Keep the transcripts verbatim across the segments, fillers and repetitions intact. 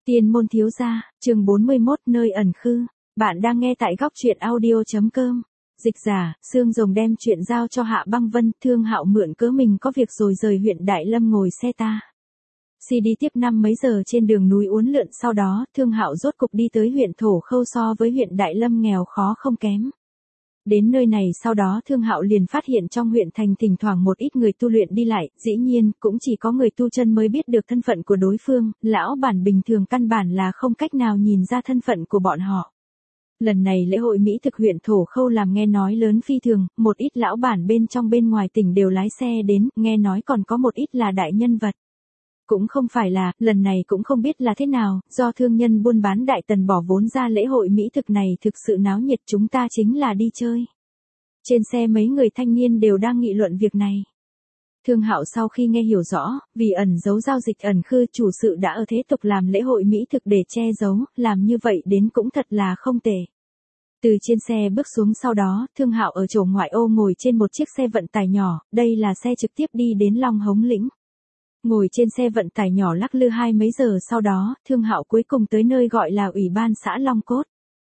Tiên môn thiếu gia, chương bốn mươi mốt nơi ẩn khư. Bạn đang nghe tại góc truyện audio chấm com. Dịch giả, Sương Rồng đem chuyện giao cho Hạ Băng Vân, Thương Hạo mượn cớ mình có việc rồi rời huyện Đại Lâm ngồi xe ta. Xi đi tiếp năm mấy giờ trên đường núi uốn lượn, sau đó, Thương Hạo rốt cục đi tới huyện Thổ Khâu, so với huyện Đại Lâm nghèo khó không kém. Đến nơi này sau đó Thương Hạo liền phát hiện trong huyện thành thỉnh thoảng một ít người tu luyện đi lại, dĩ nhiên, cũng chỉ có người tu chân mới biết được thân phận của đối phương, lão bản bình thường căn bản là không cách nào nhìn ra thân phận của bọn họ. Lần này lễ hội Mỹ thực huyện Thổ Khâu làm nghe nói lớn phi thường, một ít lão bản bên trong bên ngoài tỉnh đều lái xe đến, nghe nói còn có một ít là đại nhân vật. Cũng không phải là, lần này cũng không biết là thế nào, do thương nhân buôn bán Đại Tần bỏ vốn ra lễ hội Mỹ thực này thực sự náo nhiệt, chúng ta chính là đi chơi. Trên xe mấy người thanh niên đều đang nghị luận việc này. Thương Hạo sau khi nghe hiểu rõ, vì ẩn giấu giao dịch ẩn khư, chủ sự đã ở thế tục làm lễ hội Mỹ thực để che giấu, làm như vậy đến cũng thật là không tệ. Từ trên xe bước xuống sau đó, Thương Hạo ở chỗ ngoại ô ngồi trên một chiếc xe vận tải nhỏ, đây là xe trực tiếp đi đến Long Hống Lĩnh. Ngồi trên xe vận tải nhỏ lắc lư hai mấy giờ sau đó, Thương Hạo cuối cùng tới nơi gọi là Ủy ban xã Long Cốt.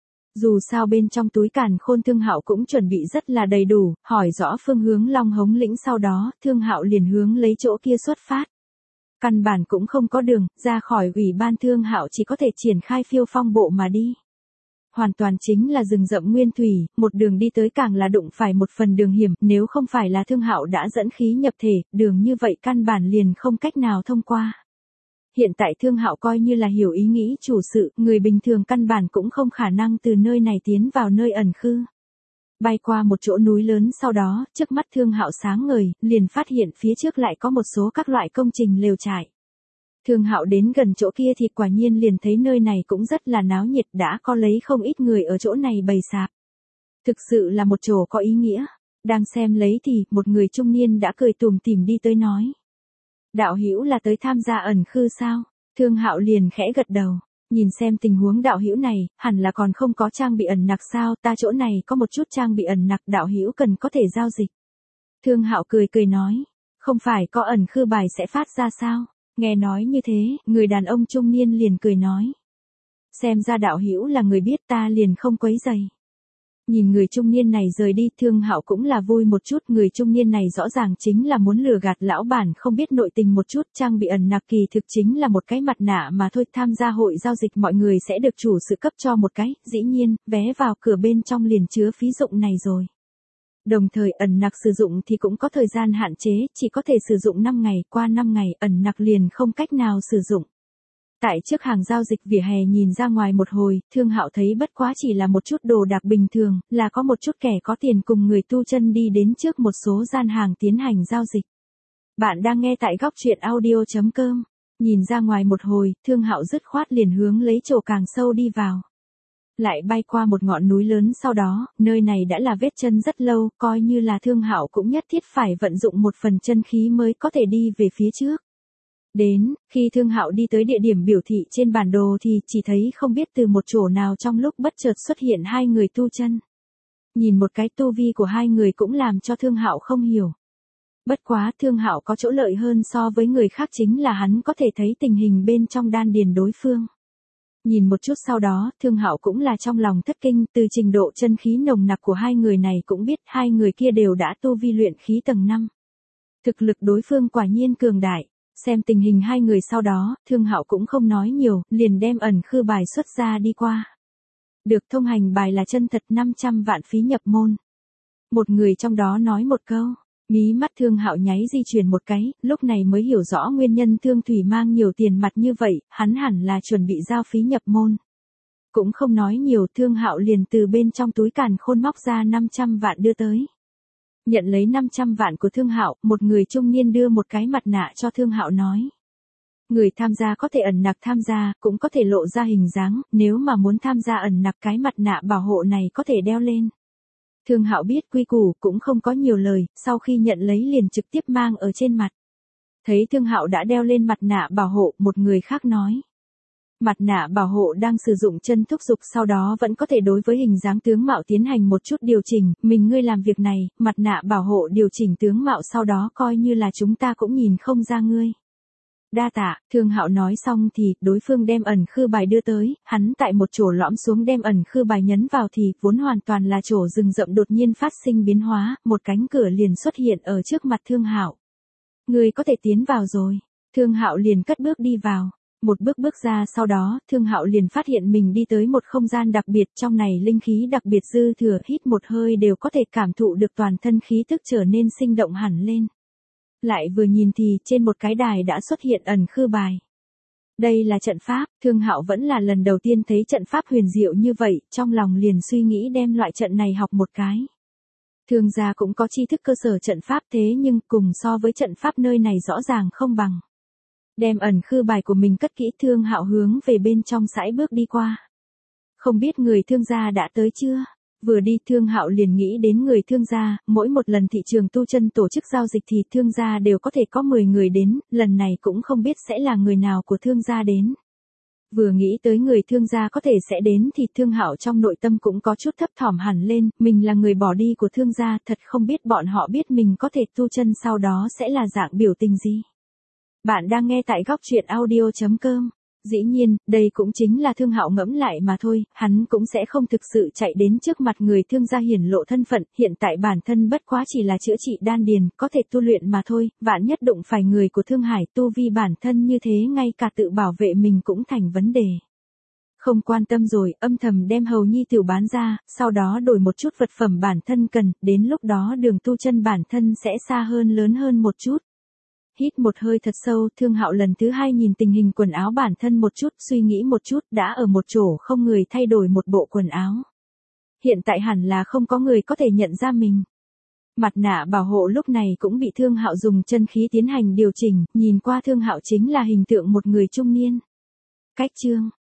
Dù sao bên trong túi càn khôn Thương Hạo cũng chuẩn bị rất là đầy đủ, hỏi rõ phương hướng Long Hống Lĩnh sau đó, Thương Hạo liền hướng lấy chỗ kia xuất phát. Căn bản cũng không có đường, ra khỏi Ủy ban Thương Hạo chỉ có thể triển khai phiêu phong bộ mà đi. Hoàn toàn chính là rừng rậm nguyên thủy, một đường đi tới càng là đụng phải một phần đường hiểm, nếu không phải là Thương Hạo đã dẫn khí nhập thể, đường như vậy căn bản liền không cách nào thông qua. Hiện tại Thương Hạo coi như là hiểu ý nghĩ chủ sự, người bình thường căn bản cũng không khả năng từ nơi này tiến vào nơi ẩn khư. Bay qua một chỗ núi lớn sau đó, trước mắt Thương Hạo sáng ngời, liền phát hiện phía trước lại có một số các loại công trình lều trại. Thương Hạo đến gần chỗ kia thì quả nhiên liền thấy nơi này cũng rất là náo nhiệt, đã có lấy không ít người ở chỗ này bày sạp. Thực sự là một chỗ có ý nghĩa. Đang xem lấy thì, một người trung niên đã cười tủm tỉm đi tới nói. Đạo hữu là tới tham gia ẩn khư sao? Thương Hạo liền khẽ gật đầu. Nhìn xem tình huống đạo hữu này, hẳn là còn không có trang bị ẩn nặc sao, ta chỗ này có một chút trang bị ẩn nặc, đạo hữu cần có thể giao dịch. Thương Hạo cười cười nói. Không phải có ẩn khư bài sẽ phát ra sao? Nghe nói như thế, người đàn ông trung niên liền cười nói. Xem ra đạo hữu là người biết, ta liền không quấy rầy. Nhìn người trung niên này rời đi, Thương Hạo cũng là vui một chút, người trung niên này rõ ràng chính là muốn lừa gạt lão bản không biết nội tình một chút, trang bị ẩn nặc kỳ thực chính là một cái mặt nạ mà thôi, tham gia hội giao dịch mọi người sẽ được chủ sự cấp cho một cái, dĩ nhiên, vé vào cửa bên trong liền chứa phí dụng này rồi. Đồng thời ẩn nặc sử dụng thì cũng có thời gian hạn chế, chỉ có thể sử dụng năm ngày, qua năm ngày ẩn nặc liền không cách nào sử dụng. Tại trước hàng giao dịch vỉa hè nhìn ra ngoài một hồi, Thương Hạo thấy bất quá chỉ là một chút đồ đạc bình thường, là có một chút kẻ có tiền cùng người tu chân đi đến trước một số gian hàng tiến hành giao dịch. Bạn đang nghe tại góc truyện audio chấm com. Nhìn ra ngoài một hồi, Thương Hạo dứt khoát liền hướng lấy chỗ càng sâu đi vào. Lại bay qua một ngọn núi lớn sau đó, nơi này đã là vết chân rất lâu, coi như là Thương Hạo cũng nhất thiết phải vận dụng một phần chân khí mới có thể đi về phía trước. Đến, khi Thương Hạo đi tới địa điểm biểu thị trên bản đồ thì chỉ thấy không biết từ một chỗ nào trong lúc bất chợt xuất hiện hai người tu chân. Nhìn một cái tu vi của hai người cũng làm cho Thương Hạo không hiểu. Bất quá Thương Hạo có chỗ lợi hơn so với người khác chính là hắn có thể thấy tình hình bên trong đan điền đối phương. Nhìn một chút sau đó, Thương Hạo cũng là trong lòng thất kinh, từ trình độ chân khí nồng nặc của hai người này cũng biết hai người kia đều đã tu vi luyện khí tầng năm. Thực lực đối phương quả nhiên cường đại. Xem tình hình hai người sau đó, Thương Hạo cũng không nói nhiều, liền đem ẩn khư bài xuất ra đi qua. Được thông hành bài là chân thật năm trăm vạn phí nhập môn. Một người trong đó nói một câu, mí mắt Thương Hạo nháy di chuyển một cái, lúc này mới hiểu rõ nguyên nhân Thương Thủy mang nhiều tiền mặt như vậy, hắn hẳn là chuẩn bị giao phí nhập môn. Cũng không nói nhiều, Thương Hạo liền từ bên trong túi càn khôn móc ra năm trăm vạn đưa tới. Nhận lấy năm trăm vạn của Thương Hạo, một người trung niên đưa một cái mặt nạ cho Thương Hạo nói. Người tham gia có thể ẩn nặc tham gia, cũng có thể lộ ra hình dáng, nếu mà muốn tham gia ẩn nặc cái mặt nạ bảo hộ này có thể đeo lên. Thương Hạo biết quy củ cũng không có nhiều lời, sau khi nhận lấy liền trực tiếp mang ở trên mặt. Thấy Thương Hạo đã đeo lên mặt nạ bảo hộ, một người khác nói. Mặt nạ bảo hộ đang sử dụng chân thúc dục sau đó vẫn có thể đối với hình dáng tướng mạo tiến hành một chút điều chỉnh, mình ngươi làm việc này, mặt nạ bảo hộ điều chỉnh tướng mạo sau đó coi như là chúng ta cũng nhìn không ra ngươi. Đa tạ, Thương Hạo nói xong thì, đối phương đem ẩn khư bài đưa tới, hắn tại một chỗ lõm xuống đem ẩn khư bài nhấn vào thì, vốn hoàn toàn là chỗ rừng rậm đột nhiên phát sinh biến hóa, một cánh cửa liền xuất hiện ở trước mặt Thương Hạo. Người có thể tiến vào rồi. Thương Hạo liền cất bước đi vào. Một bước bước ra sau đó, Thương Hạo liền phát hiện mình đi tới một không gian đặc biệt, trong này linh khí đặc biệt dư thừa, hít một hơi đều có thể cảm thụ được toàn thân khí tức trở nên sinh động hẳn lên. Lại vừa nhìn thì trên một cái đài đã xuất hiện ẩn khư bài. Đây là trận pháp, Thương Hạo vẫn là lần đầu tiên thấy trận pháp huyền diệu như vậy, trong lòng liền suy nghĩ đem loại trận này học một cái. Thương gia cũng có tri thức cơ sở trận pháp thế nhưng cùng so với trận pháp nơi này rõ ràng không bằng. Đem ẩn khư bài của mình cất kỹ, Thương Hạo hướng về bên trong sải bước đi qua. Không biết người Thương gia đã tới chưa? Vừa đi Thương Hạo liền nghĩ đến người Thương gia, mỗi một lần thị trường tu chân tổ chức giao dịch thì Thương gia đều có thể có mười người đến, lần này cũng không biết sẽ là người nào của Thương gia đến. Vừa nghĩ tới người Thương gia có thể sẽ đến thì Thương Hạo trong nội tâm cũng có chút thấp thỏm hẳn lên, mình là người bỏ đi của Thương gia, thật không biết bọn họ biết mình có thể tu chân sau đó sẽ là dạng biểu tình gì. Bạn đang nghe tại góc truyện audio chấm com. Dĩ nhiên, đây cũng chính là Thương Hạo ngẫm lại mà thôi, hắn cũng sẽ không thực sự chạy đến trước mặt người Thương gia hiển lộ thân phận, hiện tại bản thân bất quá chỉ là chữa trị đan điền, có thể tu luyện mà thôi, vạn nhất đụng phải người của Thương Hải tu vi bản thân như thế ngay cả tự bảo vệ mình cũng thành vấn đề. Không quan tâm rồi, âm thầm đem hầu nhi tiểu bán ra, sau đó đổi một chút vật phẩm bản thân cần, đến lúc đó đường tu chân bản thân sẽ xa hơn lớn hơn một chút. Hít một hơi thật sâu, Thương Hạo lần thứ hai nhìn tình hình quần áo bản thân một chút, suy nghĩ một chút, đã ở một chỗ không người thay đổi một bộ quần áo. Hiện tại hẳn là không có người có thể nhận ra mình. Mặt nạ bảo hộ lúc này cũng bị Thương Hạo dùng chân khí tiến hành điều chỉnh, nhìn qua Thương Hạo chính là hình tượng một người trung niên. Cách chương